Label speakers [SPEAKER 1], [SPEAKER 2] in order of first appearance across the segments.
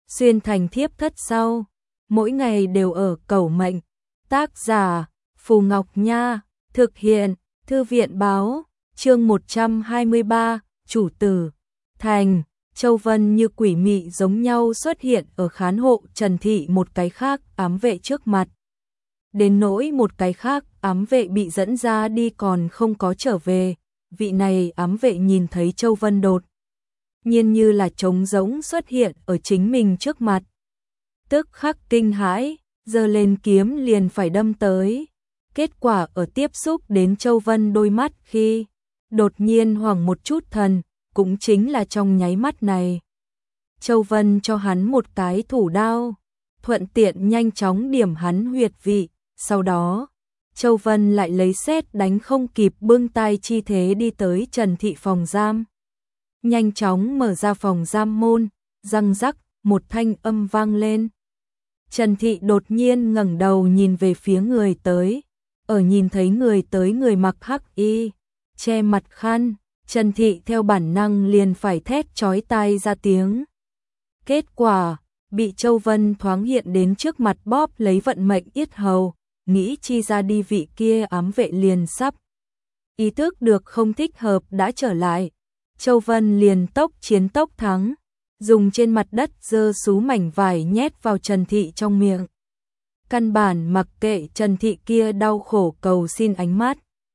[SPEAKER 1] xuyên thành thiếp thất sau, mỗi ngày đều ở cẩu mệnh. Tác giả Phù Ngọc Nha, thực hiện Thư viện Báo, chương 123, chủ tử. Thành, Châu Vân như quỷ mị giống nhau xuất hiện ở khán hộ Trần Thị một cái khác ám vệ trước mặt. Đến nỗi một cái khác ám vệ bị dẫn ra đi còn không có trở về, vị này ám vệ nhìn thấy Châu Vân đột nhiên như là trống rỗng xuất hiện ở chính mình trước mặt. Tức khắc kinh hãi, giơ lên kiếm liền phải đâm tới. Kết quả ở tiếp xúc đến Châu Vân đôi mắt khi đột nhiên hoảng một chút thần, cũng chính là trong nháy mắt này. Châu Vân cho hắn một cái thủ đao, thuận tiện nhanh chóng điểm hắn huyệt vị, sau đó Châu Vân lại lấy sét đánh không kịp bưng tay chi thế đi tới Trần Thị phòng giam. Nhanh chóng mở ra phòng giam môn, răng rắc, một thanh âm vang lên. Trần Thị đột nhiên ngẩng đầu nhìn về phía người tới, ở nhìn thấy người tới người mặc hắc y, che mặt khăn, Trần Thị theo bản năng liền phải thét chói tai ra tiếng. Kết quả, bị Châu Vân thoáng hiện đến trước mặt bóp lấy vận mệnh yết hầu, nghĩ chi ra đi vị kia ám vệ liền sắp. Ý thức được không thích hợp đã trở lại, Châu Vân liền tốc chiến tốc thắng, dùng trên mặt đất dơ sú mảnh vải nhét vào Trần Thị trong miệng. Căn bản mặc kệ Trần Thị kia đau khổ cầu xin ánh mắt.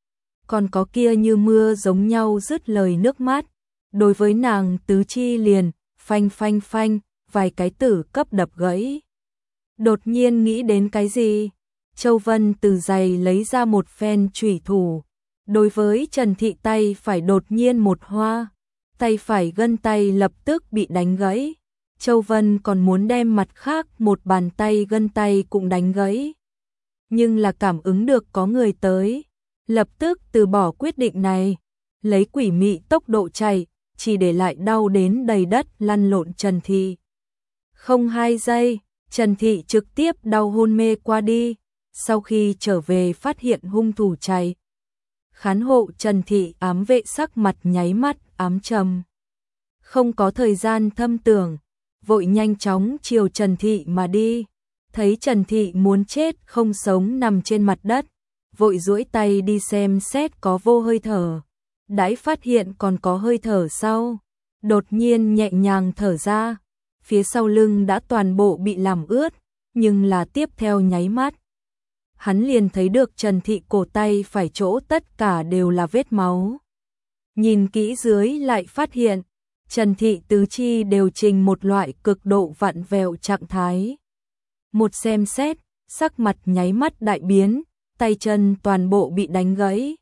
[SPEAKER 1] Còn có kia như mưa giống nhau rứt lời nước mắt. Đối với nàng tứ chi liền, phanh phanh phanh, vài cái tử cấp đập gãy. Đột nhiên nghĩ đến cái gì? Châu Vân từ giày lấy ra một phen chủy thủ. Đối với Trần Thị tay phải đột nhiên một hoa. Tay phải gân tay lập tức bị đánh gãy. Châu Vân còn muốn đem mặt khác một bàn tay gân tay cũng đánh gãy. Nhưng là cảm ứng được có người tới, lập tức từ bỏ quyết định này, lấy quỷ mị tốc độ chạy, chỉ để lại đau đến đầy đất lăn lộn Trần Thị. Không 2 giây, Trần Thị trực tiếp đau hôn mê qua đi, sau khi trở về phát hiện hung thủ chạy. Khán hộ Trần Thị ám vệ sắc mặt nháy mắt ám trầm. Không có thời gian thâm tưởng, vội nhanh chóng chiều Trần Thị mà đi. Thấy Trần Thị muốn chết không sống nằm trên mặt đất, vội duỗi tay đi xem xét có vô hơi thở. Đãi phát hiện còn có hơi thở sau, đột nhiên nhẹ nhàng thở ra, phía sau lưng đã toàn bộ bị làm ướt, nhưng là tiếp theo nháy mắt. Hắn liền thấy được Trần Thị cổ tay phải chỗ tất cả đều là vết máu. Nhìn kỹ dưới lại phát hiện, Trần Thị tứ chi đều trình một loại cực độ vặn vẹo trạng thái. Một xem xét, sắc mặt nháy mắt đại biến, tay chân toàn bộ bị đánh gãy.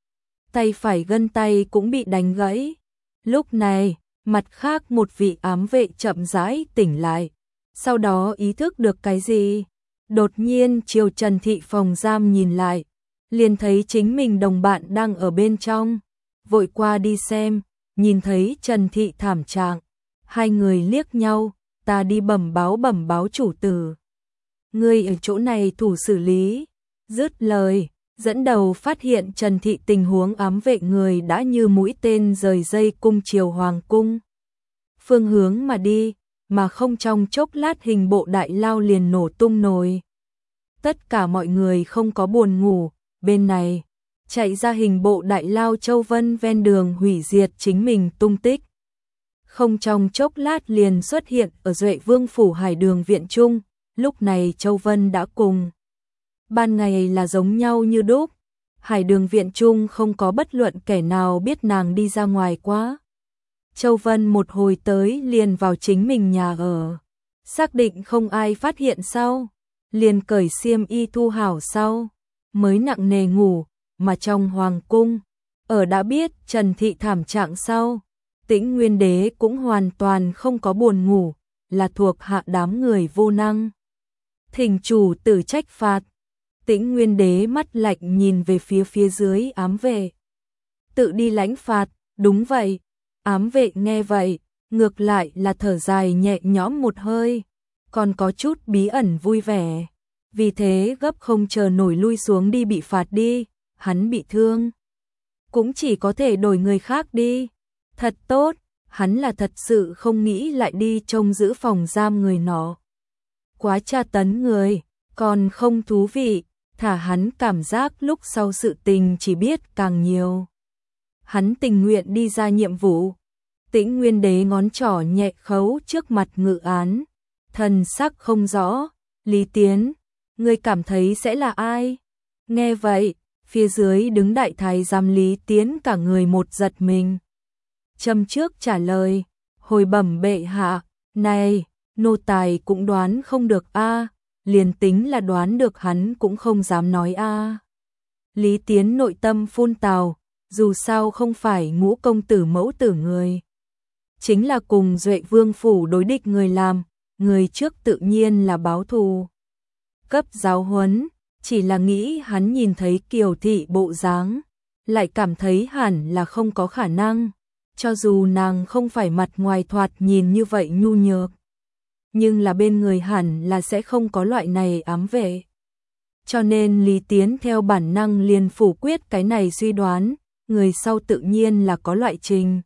[SPEAKER 1] Tay phải gân tay cũng bị đánh gãy. Lúc này, mặt khác một vị ám vệ chậm rãi tỉnh lại. Sau đó ý thức được cái gì? Đột nhiên chiều Trần Thị phòng giam nhìn lại, liền thấy chính mình đồng bạn đang ở bên trong. Vội qua đi xem, nhìn thấy Trần Thị thảm trạng. Hai người liếc nhau, ta đi bẩm báo chủ tử. Ngươi ở chỗ này thủ xử lý. Dứt lời, dẫn đầu phát hiện Trần Thị tình huống ám vệ người đã như mũi tên rời dây cung chiều hoàng cung. Phương hướng mà đi, mà không trong chốc lát hình bộ đại lao liền nổ tung nồi. Tất cả mọi người không có buồn ngủ, bên này, chạy ra hình bộ đại lao Châu Vân ven đường hủy diệt chính mình tung tích. Không trong chốc lát liền xuất hiện ở Duệ Vương phủ Hải Đường viện trung, lúc này Châu Vân đã cùng. Ban ngày là giống nhau như đúc, Hải Đường viện trung không có bất luận kẻ nào biết nàng đi ra ngoài quá. Châu Vân một hồi tới liền vào chính mình nhà ở, xác định không ai phát hiện sau, liền cởi xiêm y thu hảo sau, mới nặng nề ngủ, mà trong hoàng cung, ở đã biết Trần Thị thảm trạng sau, Tĩnh Nguyên Đế cũng hoàn toàn không có buồn ngủ, là thuộc hạ đám người vô năng. Thỉnh chủ tử trách phạt. Tĩnh Nguyên Đế mắt lạnh nhìn về phía dưới ám vệ. Tự đi lãnh phạt, đúng vậy. Ám vệ nghe vậy, ngược lại là thở dài nhẹ nhõm một hơi, còn có chút bí ẩn vui vẻ. Vì thế gấp không chờ nổi lui xuống đi bị phạt đi, hắn bị thương. Cũng chỉ có thể đổi người khác đi. Thật tốt, hắn là thật sự không nghĩ lại đi trông giữ phòng giam người nó. Quá tra tấn người, còn không thú vị, thả hắn cảm giác lúc sau sự tình chỉ biết càng nhiều. Hắn tình nguyện đi ra nhiệm vụ. Tĩnh Nguyên Đế ngón trỏ nhẹ khấu trước mặt ngự án, thần sắc không rõ. Lý Tiến, ngươi cảm thấy sẽ là ai? Nghe vậy, phía dưới đứng đại thái giám Lý Tiến cả người một giật mình. Châm trước trả lời, hồi bẩm bệ hạ, này, nô tài cũng đoán không được a, liền tính là đoán được hắn cũng không dám nói a. Lý Tiến nội tâm phun tào, dù sao không phải Ngũ công tử mẫu tử người, chính là cùng Duệ Vương phủ đối địch người làm, người trước tự nhiên là báo thù. Cấp giáo huấn, chỉ là nghĩ hắn nhìn thấy Kiều thị bộ dáng, lại cảm thấy hẳn là không có khả năng, cho dù nàng không phải mặt ngoài thoạt nhìn như vậy nhu nhược, nhưng là bên người hẳn là sẽ không có loại này ám vệ. Cho nên Lý Tiến theo bản năng liền phủ quyết cái này suy đoán, người sau tự nhiên là có loại trình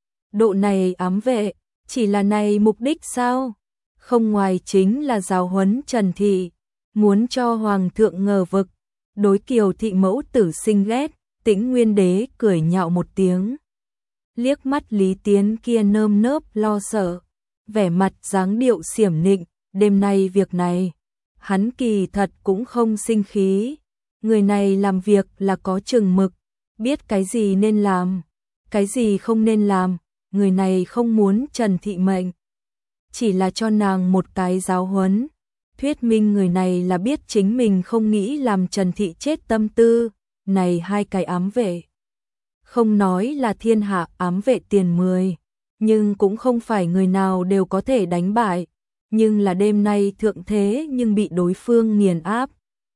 [SPEAKER 1] độ này ám vệ, chỉ là này mục đích sao? Không ngoài chính là giáo huấn Trần Thị, muốn cho Hoàng thượng ngờ vực, đối Kiều Thị mẫu tử sinh ghét. Tĩnh Nguyên Đế cười nhạo một tiếng, liếc mắt Lý Tiến kia nơm nớp lo sợ, vẻ mặt dáng điệu xiểm nịnh, đêm nay việc này, hắn kỳ thật cũng không sinh khí, người này làm việc là có chừng mực, biết cái gì nên làm, cái gì không nên làm, người này không muốn Trần Thị mệnh, chỉ là cho nàng một cái giáo huấn, thuyết minh người này là biết chính mình không nghĩ làm Trần Thị chết tâm tư. Này hai cái ám vệ, không nói là thiên hạ ám vệ tiền 10, nhưng cũng không phải người nào đều có thể đánh bại, nhưng là đêm nay thượng thế nhưng bị đối phương nghiền áp,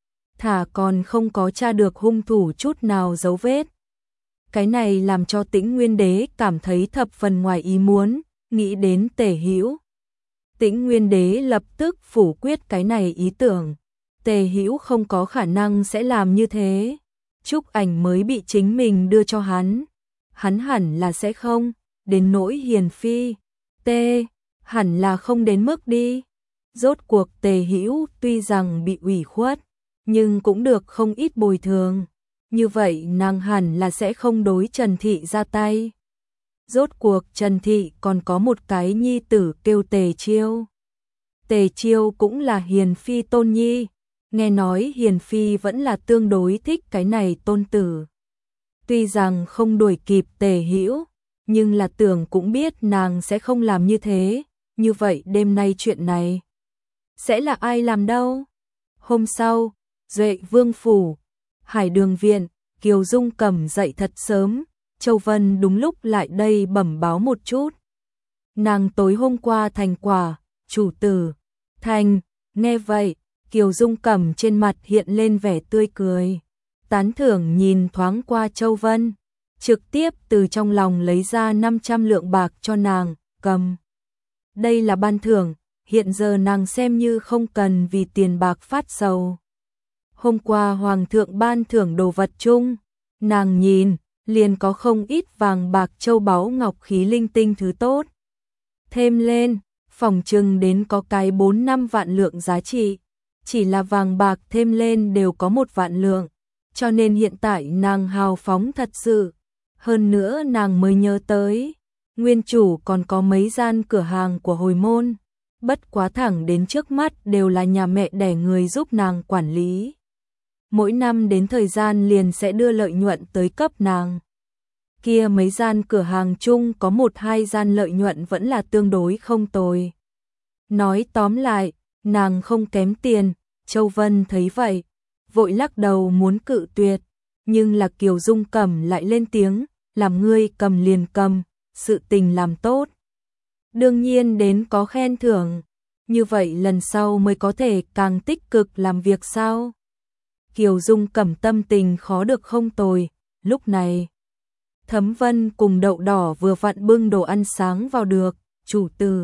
[SPEAKER 1] thả còn không có tra được hung thủ chút nào dấu vết. Cái này làm cho Tĩnh Nguyên Đế cảm thấy thập phần ngoài ý muốn, nghĩ đến Tề Hữu. Tĩnh Nguyên Đế lập tức phủ quyết cái này ý tưởng, Tề Hữu không có khả năng sẽ làm như thế. Trúc Ảnh mới bị chính mình đưa cho hắn hẳn là sẽ không, đến nỗi Hiền Phi, hẳn là không đến mức đi. Rốt cuộc Tề Hữu tuy rằng bị ủy khuất, nhưng cũng được không ít bồi thường, như vậy nàng hẳn là sẽ không đối Trần Thị ra tay. Rốt cuộc Trần Thị còn có một cái nhi tử kêu Tề Chiêu. Tề Chiêu cũng là Hiền Phi tôn nhi. Nghe nói Hiền Phi vẫn là tương đối thích cái này tôn tử. Tuy rằng không đuổi kịp Tề Hữu, nhưng là tưởng cũng biết nàng sẽ không làm như thế. Như vậy đêm nay chuyện này sẽ là ai làm đâu? Hôm sau, Duệ Vương phủ, Hải Đường viện, Kiều Dung Cẩm dậy thật sớm, Châu Vân đúng lúc lại đây bẩm báo một chút. Nàng tối hôm qua thành quả, chủ tử, thành, nghe vậy. Kiều Dung Cẩm trên mặt hiện lên vẻ tươi cười, tán thưởng nhìn thoáng qua Châu Vân, trực tiếp từ trong lòng lấy ra 500 lượng bạc cho nàng, cầm. Đây là ban thưởng, hiện giờ nàng xem như không cần vì tiền bạc phát sầu. Hôm qua Hoàng thượng ban thưởng đồ vật chung, nàng nhìn, liền có không ít vàng bạc châu báu ngọc khí linh tinh thứ tốt. Thêm lên, phỏng chừng đến có cái 4-5 vạn lượng giá trị. Chỉ là vàng bạc thêm lên đều có 1 vạn lượng, cho nên hiện tại nàng hào phóng thật sự. Hơn nữa nàng mới nhớ tới, nguyên chủ còn có mấy gian cửa hàng của hồi môn, bất quá thẳng đến trước mắt đều là nhà mẹ đẻ người giúp nàng quản lý. Mỗi năm đến thời gian liền sẽ đưa lợi nhuận tới cấp nàng. Kia mấy gian cửa hàng chung có 1-2 gian lợi nhuận vẫn là tương đối không tồi. Nói tóm lại, nàng không kém tiền. Châu Vân thấy vậy, vội lắc đầu muốn cự tuyệt, nhưng là Kiều Dung Cẩm lại lên tiếng, làm ngươi cầm liền cầm, sự tình làm tốt. Đương nhiên đến có khen thưởng, như vậy lần sau mới có thể càng tích cực làm việc sao. Kiều Dung Cẩm tâm tình khó được không tồi, lúc này. Thấm Vân cùng Đậu Đỏ vừa vặn bưng đồ ăn sáng vào được, chủ tử.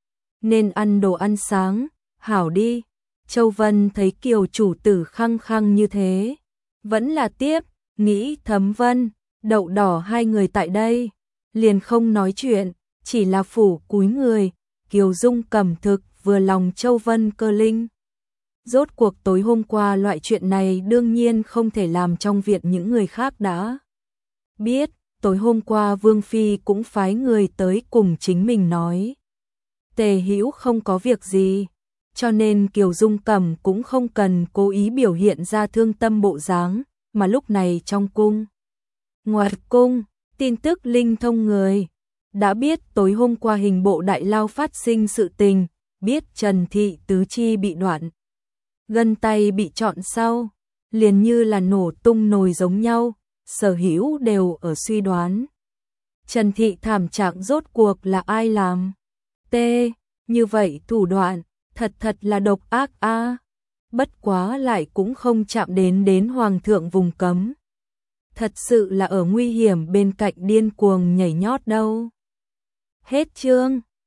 [SPEAKER 1] Nên ăn đồ ăn sáng, hảo đi. Châu Vân thấy Kiều chủ tử khăng khăng như thế, vẫn là tiếp, nghĩ Thấm Vân, Đậu Đỏ hai người tại đây, liền không nói chuyện, chỉ là phủ cúi người, Kiều Dung Cẩm thực vừa lòng Châu Vân Cơ Linh. Rốt cuộc tối hôm qua loại chuyện này đương nhiên không thể làm trong viện những người khác đã biết, tối hôm qua Vương Phi cũng phái người tới cùng chính mình nói. Tề Hữu không có việc gì, cho nên Kiều Dung Cẩm cũng không cần cố ý biểu hiện ra thương tâm bộ dáng, mà lúc này trong cung. Ngoài cung, tin tức linh thông người, đã biết tối hôm qua hình bộ đại lao phát sinh sự tình, biết Trần Thị tứ chi bị đoạn, gân tay bị chọn sau, liền như là nổ tung nồi giống nhau, sở hữu đều ở suy đoán. Trần Thị thảm trạng rốt cuộc là ai làm? Như vậy thủ đoạn, thật là độc ác a. Bất quá lại cũng không chạm đến hoàng thượng vùng cấm. Thật sự là ở nguy hiểm bên cạnh điên cuồng nhảy nhót đâu. Hết chương.